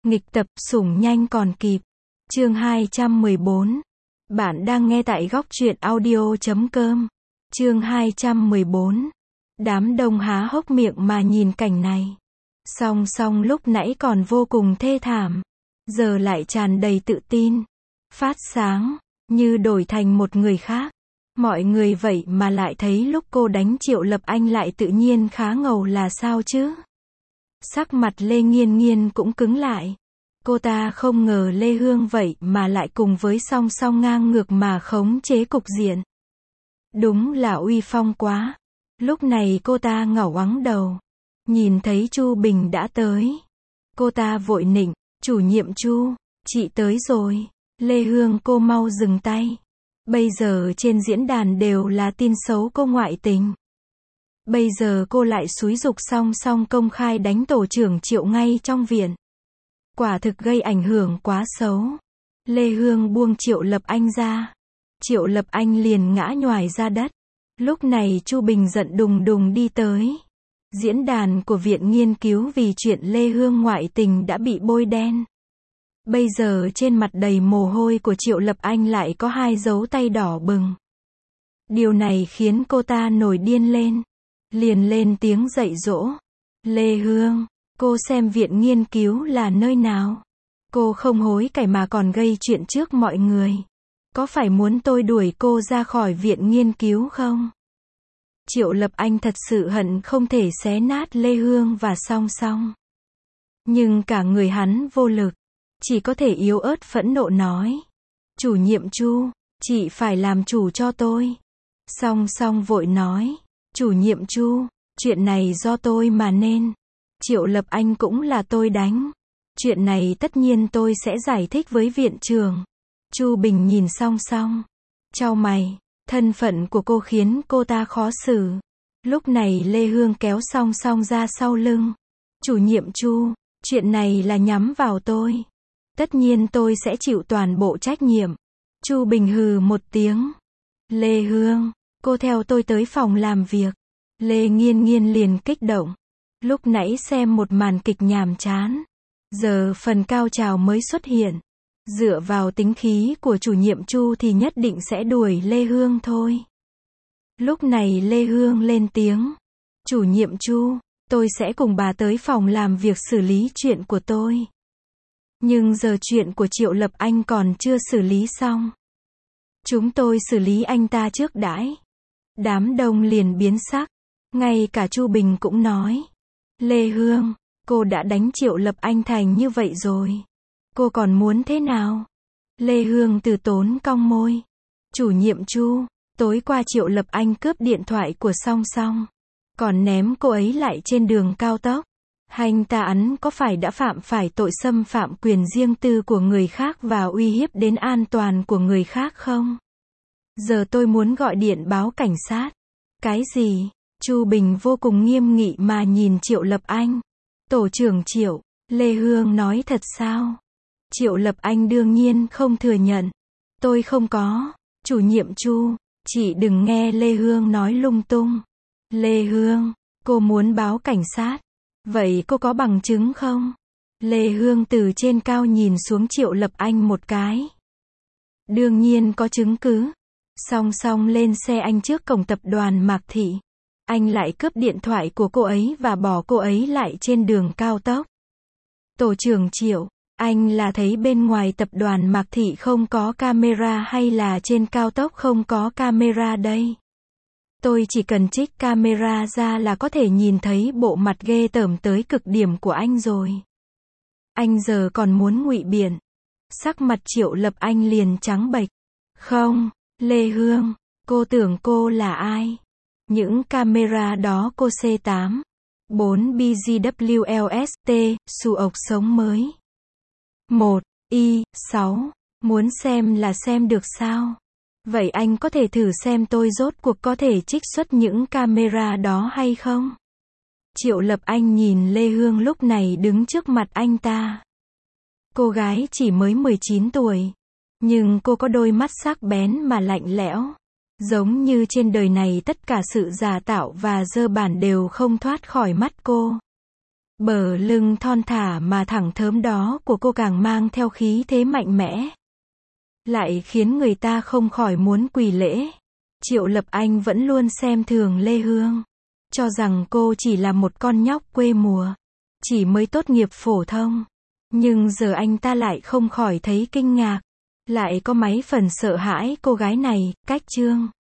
Nghịch tập sủng nhanh còn kịp. Chương 214. Bạn đang nghe tại góc truyện audio.com. Chương 214. Đám đông há hốc miệng mà nhìn cảnh này. Song Song lúc nãy còn vô cùng thê thảm, giờ lại tràn đầy tự tin, phát sáng, như đổi thành một người khác. Mọi người vậy mà lại thấy lúc cô đánh Triệu Lập Anh lại tự nhiên khá ngầu là sao chứ? Sắc mặt Lê Nghiên Nghiên cũng cứng lại. Cô ta không ngờ Lê Hương vậy mà lại cùng với Song Song ngang ngược mà khống chế cục diện. Đúng là uy phong quá. Lúc này cô ta ngẩng ngoắng đầu, nhìn thấy Chu Bình đã tới. Cô ta vội nịnh, chủ nhiệm Chu, chị tới rồi. Lê Hương cô mau dừng tay. Bây giờ trên diễn đàn đều là tin xấu cô ngoại tình. Bây giờ cô lại xúi giục Song Song công khai đánh tổ trưởng Triệu ngay trong viện. Quả thực gây ảnh hưởng quá xấu. Lê Hương buông Triệu Lập Anh ra. Triệu Lập Anh liền ngã nhoài ra đất. Lúc này Chu Bình giận đùng đùng đi tới. Diễn đàn của viện nghiên cứu vì chuyện Lê Hương ngoại tình đã bị bôi đen. Bây giờ trên mặt đầy mồ hôi của Triệu Lập Anh lại có 2 dấu tay đỏ bừng. Điều này khiến cô ta nổi điên lên. Liền lên tiếng dạy dỗ. Lê Hương, cô xem viện nghiên cứu là nơi nào? Cô không hối cải mà còn gây chuyện trước mọi người. Có phải muốn tôi đuổi cô ra khỏi viện nghiên cứu không? Triệu Lập Anh thật sự hận không thể xé nát Lê Hương và Song Song. Nhưng cả người hắn vô lực, chỉ có thể yếu ớt phẫn nộ nói. Chủ nhiệm Chu, chị phải làm chủ cho tôi. Song Song vội nói. Chủ nhiệm Chu, chuyện này do tôi mà nên. Triệu Lập Anh cũng là tôi đánh. Chuyện này tất nhiên tôi sẽ giải thích với viện trưởng. Chu Bình nhìn Song Song, chau mày. Thân phận của cô khiến cô ta khó xử. Lúc này Lê Hương kéo Song Song ra sau lưng. Chủ nhiệm Chu, chuyện này là nhắm vào tôi. Tất nhiên tôi sẽ chịu toàn bộ trách nhiệm. Chu Bình hừ một tiếng. Lê Hương, cô theo tôi tới phòng làm việc. Lê Nghiên Nghiên liền kích động. Lúc nãy xem một màn kịch nhàm chán. Giờ phần cao trào mới xuất hiện. Dựa vào tính khí của chủ nhiệm Chu thì nhất định sẽ đuổi Lê Hương thôi. Lúc này Lê Hương lên tiếng. Chủ nhiệm Chu, tôi sẽ cùng bà tới phòng làm việc xử lý chuyện của tôi. Nhưng giờ chuyện của Triệu Lập Anh còn chưa xử lý xong. Chúng tôi xử lý anh ta trước đãi. Đám đông liền biến sắc. Ngay cả Chu Bình cũng nói. Lê Hương, cô đã đánh Triệu Lập Anh thành như vậy rồi. Cô còn muốn thế nào? Lê Hương từ tốn cong môi. Chủ nhiệm Chu, tối qua Triệu Lập Anh cướp điện thoại của Song Song. Còn ném cô ấy lại trên đường cao tốc. Anh ta ẵn có phải đã phạm phải tội xâm phạm quyền riêng tư của người khác và uy hiếp đến an toàn của người khác không? Giờ tôi muốn gọi điện báo cảnh sát. Cái gì? Chu Bình vô cùng nghiêm nghị mà nhìn Triệu Lập Anh. Tổ trưởng Triệu, Lê Hương nói thật sao? Triệu Lập Anh đương nhiên không thừa nhận. Tôi không có. Chủ nhiệm Chu, chị đừng nghe Lê Hương nói lung tung. Lê Hương, cô muốn báo cảnh sát. Vậy cô có bằng chứng không? Lê Hương từ trên cao nhìn xuống Triệu Lập Anh một cái. Đương nhiên có chứng cứ. Song Song lên xe anh trước cổng tập đoàn Mạc Thị. Anh lại cướp điện thoại của cô ấy và bỏ cô ấy lại trên đường cao tốc. Tổ trưởng Triệu, anh là thấy bên ngoài tập đoàn Mạc Thị không có camera hay là trên cao tốc không có camera đây? Tôi chỉ cần trích camera ra là có thể nhìn thấy bộ mặt ghê tởm tới cực điểm của anh rồi. Anh giờ còn muốn ngụy biện. Sắc mặt Triệu Lập Anh liền trắng bệch. Không, Lê Hương, cô tưởng cô là ai? Những camera đó cô C8, 4 BGWLST, su ộc sống mới. 1, Y, 6, muốn xem là xem được sao? Vậy anh có thể thử xem tôi rốt cuộc có thể trích xuất những camera đó hay không? Triệu Lập Anh nhìn Lê Hương lúc này đứng trước mặt anh ta. Cô gái chỉ mới 19 tuổi. Nhưng cô có đôi mắt sắc bén mà lạnh lẽo. Giống như trên đời này tất cả sự giả tạo và dơ bẩn đều không thoát khỏi mắt cô. Bờ lưng thon thả mà thẳng thớm đó của cô càng mang theo khí thế mạnh mẽ, lại khiến người ta không khỏi muốn quỳ lễ. Triệu Lập Anh vẫn luôn xem thường Lê Hương, cho rằng cô chỉ là một con nhóc quê mùa, chỉ mới tốt nghiệp phổ thông. Nhưng giờ anh ta lại không khỏi thấy kinh ngạc, lại có mấy phần sợ hãi cô gái này, cách Trương